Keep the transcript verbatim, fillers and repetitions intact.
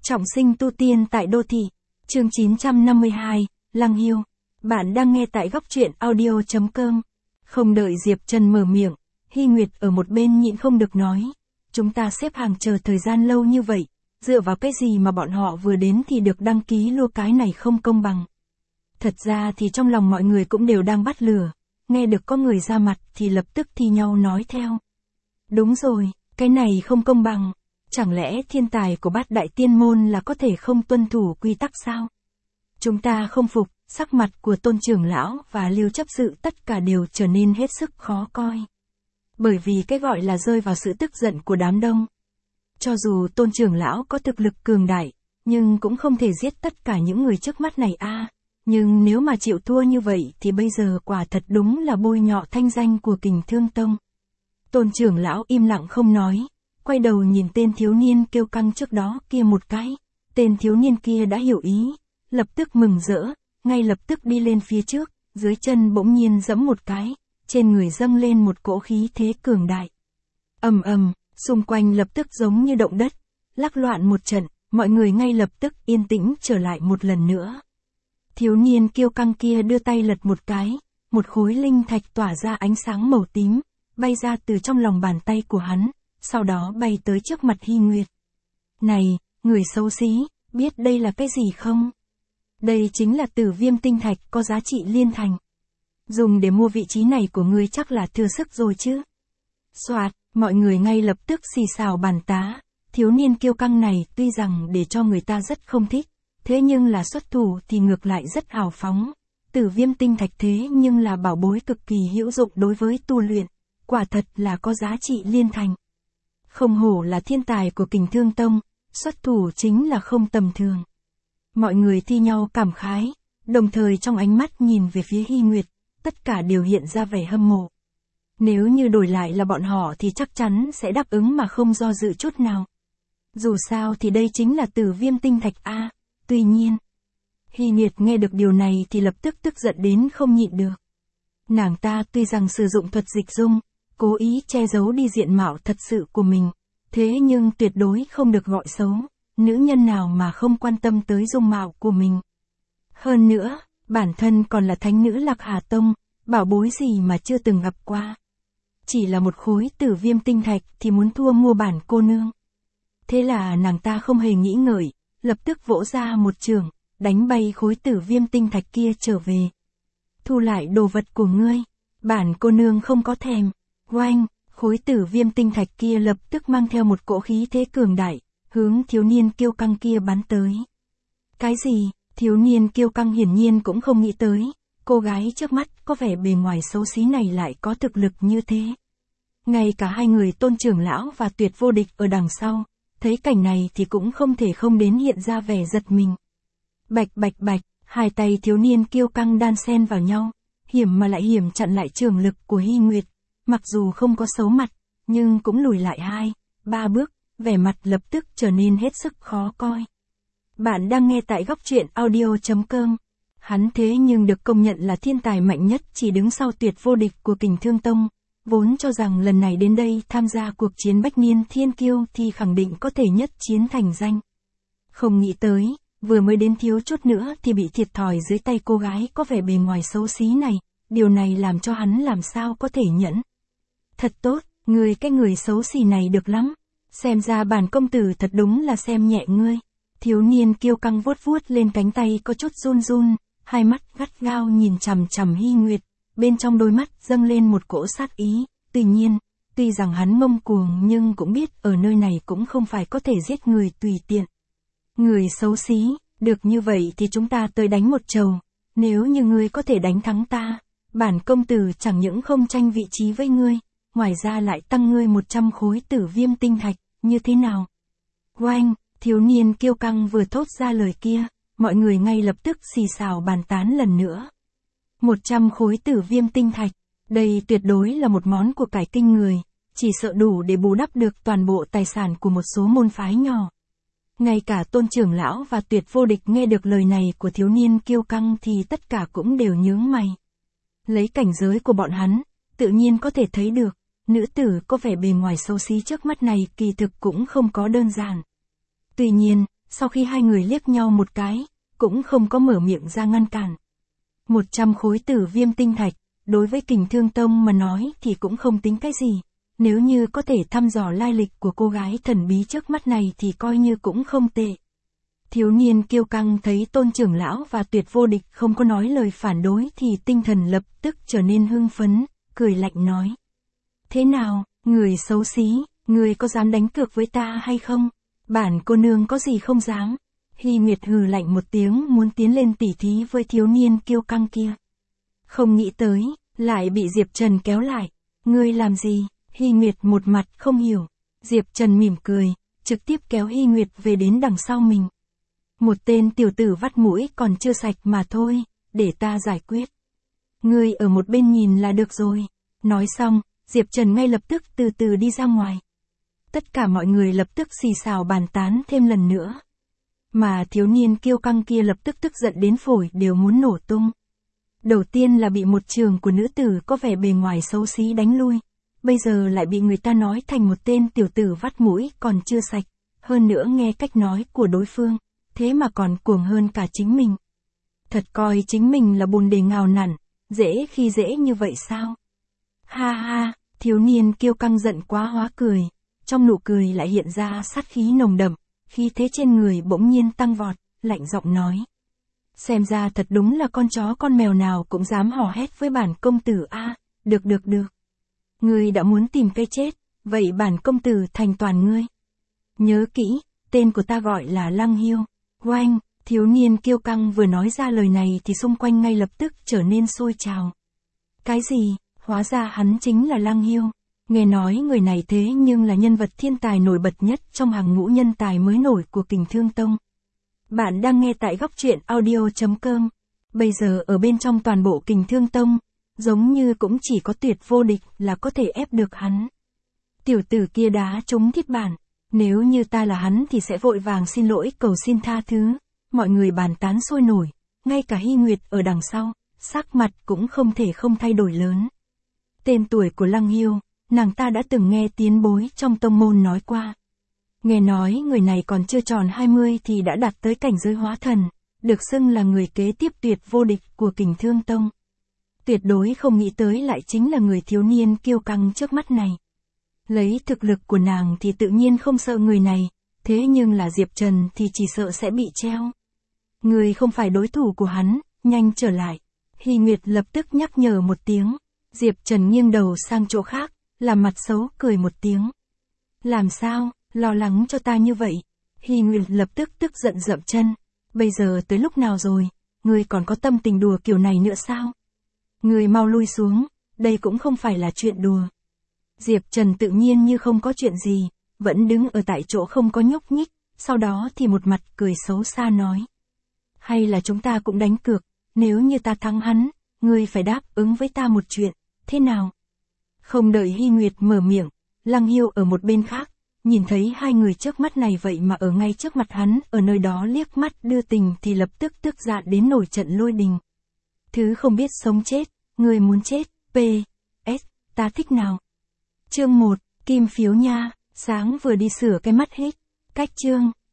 Trọng sinh tu tiên tại đô thị. Chương chín trăm năm mươi hai, Lăng Hiêu. Bạn đang nghe tại góc truyện audio chấm com. Không đợi Diệp Trần mở miệng, Hy Nguyệt ở một bên nhịn không được nói. Chúng ta xếp hàng chờ thời gian lâu như vậy, dựa vào cái gì mà bọn họ vừa đến thì được đăng ký lô, cái này không công bằng. Thật ra thì trong lòng mọi người cũng đều đang bắt lửa, nghe được có người ra mặt thì lập tức thi nhau nói theo. Đúng rồi, cái này không công bằng. Chẳng lẽ thiên tài của Bát Đại Tiên Môn là có thể không tuân thủ quy tắc sao? Chúng ta không phục. Sắc mặt của Tôn trưởng lão và Lưu chấp sự tất cả đều trở nên hết sức khó coi. Bởi vì cái gọi là rơi vào sự tức giận của đám đông. Cho dù Tôn trưởng lão có thực lực cường đại, nhưng cũng không thể giết tất cả những người trước mắt này a. À, nhưng nếu mà chịu thua như vậy thì bây giờ quả thật đúng là bôi nhọ thanh danh của Kình Thương Tông. Tôn trưởng lão im lặng không nói, quay đầu nhìn tên thiếu niên kêu căng trước đó kia một cái. Tên thiếu niên kia đã hiểu ý, lập tức mừng rỡ, ngay lập tức đi lên phía trước, dưới chân bỗng nhiên giẫm một cái, trên người dâng lên một cỗ khí thế cường đại. Ầm ầm, xung quanh lập tức giống như động đất, lắc loạn một trận, mọi người ngay lập tức yên tĩnh trở lại một lần nữa. Thiếu niên kiêu căng kia đưa tay lật một cái, một khối linh thạch tỏa ra ánh sáng màu tím, bay ra từ trong lòng bàn tay của hắn, sau đó bay tới trước mặt Hy Nguyệt. Này, người xấu xí, biết đây là cái gì không? Đây chính là Tử Viêm tinh thạch có giá trị liên thành. Dùng để mua vị trí này của ngươi chắc là thừa sức rồi chứ. Soạt, mọi người ngay lập tức xì xào bàn tá. Thiếu niên kiêu căng này tuy rằng để cho người ta rất không thích, thế nhưng là xuất thủ thì ngược lại rất hào phóng. Tử Viêm tinh thạch thế nhưng là bảo bối cực kỳ hữu dụng đối với tu luyện, quả thật là có giá trị liên thành. Không hổ là thiên tài của Kình Thương Tông, xuất thủ chính là không tầm thường. Mọi người thi nhau cảm khái, đồng thời trong ánh mắt nhìn về phía Hy Nguyệt, tất cả đều hiện ra vẻ hâm mộ. Nếu như đổi lại là bọn họ thì chắc chắn sẽ đáp ứng mà không do dự chút nào. Dù sao thì đây chính là Tử Viêm tinh thạch a. Tuy nhiên, Hy Nguyệt nghe được điều này thì lập tức tức giận đến không nhịn được. Nàng ta tuy rằng sử dụng thuật dịch dung, cố ý che giấu đi diện mạo thật sự của mình, thế nhưng tuyệt đối không được gọi xấu. Nữ nhân nào mà không quan tâm tới dung mạo của mình. Hơn nữa, bản thân còn là thánh nữ Lạc Hà Tông, bảo bối gì mà chưa từng gặp qua. Chỉ là một khối Tử Viêm tinh thạch thì muốn thua mua bản cô nương. Thế là nàng ta không hề nghĩ ngợi, lập tức vỗ ra một chưởng, đánh bay khối Tử Viêm tinh thạch kia trở về. Thu lại đồ vật của ngươi, bản cô nương không có thèm. Oanh, khối Tử Viêm tinh thạch kia lập tức mang theo một cỗ khí thế cường đại, hướng thiếu niên kiêu căng kia bắn tới. Cái gì? Thiếu niên kiêu căng hiển nhiên cũng không nghĩ tới, cô gái trước mắt có vẻ bề ngoài xấu xí này lại có thực lực như thế. Ngay cả hai người Tôn trưởng lão và Tuyệt Vô Địch ở đằng sau, thấy cảnh này thì cũng không thể không đến hiện ra vẻ giật mình. Bạch bạch bạch, hai tay thiếu niên kiêu căng đan xen vào nhau, hiểm mà lại hiểm chặn lại trường lực của Hy Nguyệt, mặc dù không có xấu mặt, nhưng cũng lùi lại hai, ba bước. Vẻ mặt lập tức trở nên hết sức khó coi. Bạn đang nghe tại góc truyện audio chấm com. Hắn thế nhưng được công nhận là thiên tài mạnh nhất chỉ đứng sau Tuyệt Vô Địch của Kình Thương Tông, vốn cho rằng lần này đến đây tham gia cuộc chiến Bách Niên Thiên Kiêu thì khẳng định có thể nhất chiến thành danh. Không nghĩ tới, vừa mới đến thiếu chút nữa thì bị thiệt thòi dưới tay cô gái có vẻ bề ngoài xấu xí này, điều này làm cho hắn làm sao có thể nhẫn. Thật tốt, người cái người xấu xí này được lắm. Xem ra bản công tử thật đúng là xem nhẹ ngươi. Thiếu niên kiêu căng vuốt vuốt lên cánh tay có chút run run, hai mắt gắt gao nhìn chằm chằm Hy Nguyệt, bên trong đôi mắt dâng lên một cỗ sát ý. Tuy nhiên, tuy rằng hắn ngông cuồng nhưng cũng biết ở nơi này cũng không phải có thể giết người tùy tiện. Người xấu xí, được như vậy thì chúng ta tới đánh một trầu. Nếu như ngươi có thể đánh thắng ta, bản công tử chẳng những không tranh vị trí với ngươi, ngoài ra lại tăng ngươi một trăm khối Tử Viêm tinh thạch. Như thế nào? Oanh, thiếu niên kiêu căng vừa thốt ra lời kia, mọi người ngay lập tức xì xào bàn tán lần nữa. Một trăm khối Tử Viêm tinh thạch, đây tuyệt đối là một món của cải kinh người, chỉ sợ đủ để bù đắp được toàn bộ tài sản của một số môn phái nhỏ. Ngay cả Tôn trưởng lão và Tuyệt Vô Địch nghe được lời này của thiếu niên kiêu căng thì tất cả cũng đều nhướng mày. Lấy cảnh giới của bọn hắn, tự nhiên có thể thấy được. Nữ tử có vẻ bề ngoài xấu xí trước mắt này kỳ thực cũng không có đơn giản. Tuy nhiên, sau khi hai người liếc nhau một cái, cũng không có mở miệng ra ngăn cản. Một trăm khối tử viêm tinh thạch, đối với Kình Thương Tông mà nói thì cũng không tính cái gì. Nếu như có thể thăm dò lai lịch của cô gái thần bí trước mắt này thì coi như cũng không tệ. Thiếu niên kiêu căng thấy Tôn trưởng lão và Tuyệt Vô Địch không có nói lời phản đối thì tinh thần lập tức trở nên hưng phấn, cười lạnh nói. Thế nào, người xấu xí, người có dám đánh cược với ta hay không? Bản cô nương có gì không dám. Hy Nguyệt hừ lạnh một tiếng muốn tiến lên tỉ thí với thiếu niên kiêu căng kia. Không nghĩ tới, lại bị Diệp Trần kéo lại. Ngươi làm gì? Hy Nguyệt một mặt không hiểu. Diệp Trần mỉm cười, trực tiếp kéo Hy Nguyệt về đến đằng sau mình. Một tên tiểu tử vắt mũi còn chưa sạch mà thôi, để ta giải quyết. Ngươi ở một bên nhìn là được rồi. Nói xong, Diệp Trần ngay lập tức từ từ đi ra ngoài. Tất cả mọi người lập tức xì xào bàn tán thêm lần nữa. Mà thiếu niên kiêu căng kia lập tức tức giận đến phổi đều muốn nổ tung. Đầu tiên là bị một trường của nữ tử có vẻ bề ngoài xấu xí đánh lui. Bây giờ lại bị người ta nói thành một tên tiểu tử vắt mũi còn chưa sạch. Hơn nữa nghe cách nói của đối phương, thế mà còn cuồng hơn cả chính mình. Thật coi chính mình là bùn đề ngào nặn, dễ khi dễ như vậy sao? Ha ha, thiếu niên kiêu căng giận quá hóa cười. Trong nụ cười lại hiện ra sát khí nồng đậm, khí thế trên người bỗng nhiên tăng vọt, lạnh giọng nói. Xem ra thật đúng là con chó con mèo nào cũng dám hò hét với bản công tử a. Được được được. Ngươi đã muốn tìm cái chết, vậy bản công tử thành toàn ngươi. Nhớ kỹ, tên của ta gọi là Lăng Hiêu. Oanh, thiếu niên kiêu căng vừa nói ra lời này thì xung quanh ngay lập tức trở nên sôi trào. Cái gì, hóa ra hắn chính là Lăng Hiêu. Nghe nói người này thế nhưng là nhân vật thiên tài nổi bật nhất trong hàng ngũ nhân tài mới nổi của Kình Thương Tông. Bạn đang nghe tại góc truyện audio chấm com. Bây giờ ở bên trong toàn bộ Kình Thương Tông, giống như cũng chỉ có Tuyệt Vô Địch là có thể ép được hắn. Tiểu tử kia đá trúng thiết bản, nếu như ta là hắn thì sẽ vội vàng xin lỗi cầu xin tha thứ. Mọi người bàn tán sôi nổi, ngay cả Hy Nguyệt ở đằng sau, sắc mặt cũng không thể không thay đổi lớn. Tên tuổi của Lăng Hiêu, nàng ta đã từng nghe tiến bối trong tông môn nói qua. Nghe nói người này còn chưa tròn hai mươi thì đã đạt tới cảnh giới hóa thần, được xưng là người kế tiếp Tuyệt Vô Địch của Kình Thương Tông. Tuyệt đối không nghĩ tới lại chính là người thiếu niên kiêu căng trước mắt này. Lấy thực lực của nàng thì tự nhiên không sợ người này, thế nhưng là Diệp Trần thì chỉ sợ sẽ bị treo. Người không phải đối thủ của hắn, nhanh trở lại. Hy Nguyệt lập tức nhắc nhở một tiếng. Diệp Trần nghiêng đầu sang chỗ khác, làm mặt xấu cười một tiếng. Làm sao, lo lắng cho ta như vậy? Hy Nguyệt lập tức tức giận dậm chân. Bây giờ tới lúc nào rồi, ngươi còn có tâm tình đùa kiểu này nữa sao? Ngươi mau lui xuống, đây cũng không phải là chuyện đùa. Diệp Trần tự nhiên như không có chuyện gì, vẫn đứng ở tại chỗ không có nhúc nhích, sau đó thì một mặt cười xấu xa nói. Hay là chúng ta cũng đánh cược, nếu như ta thắng hắn, ngươi phải đáp ứng với ta một chuyện, thế nào? Không đợi Hy Nguyệt mở miệng, Lăng Hiêu ở một bên khác, nhìn thấy hai người trước mắt này vậy mà ở ngay trước mặt hắn, ở nơi đó liếc mắt đưa tình thì lập tức tức giận đến nổi trận lôi đình. Thứ không biết sống chết, người muốn chết, P S, ta thích nào. Chương một, Kim Phiếu Nha, sáng vừa đi sửa cái mắt hết, cách chương,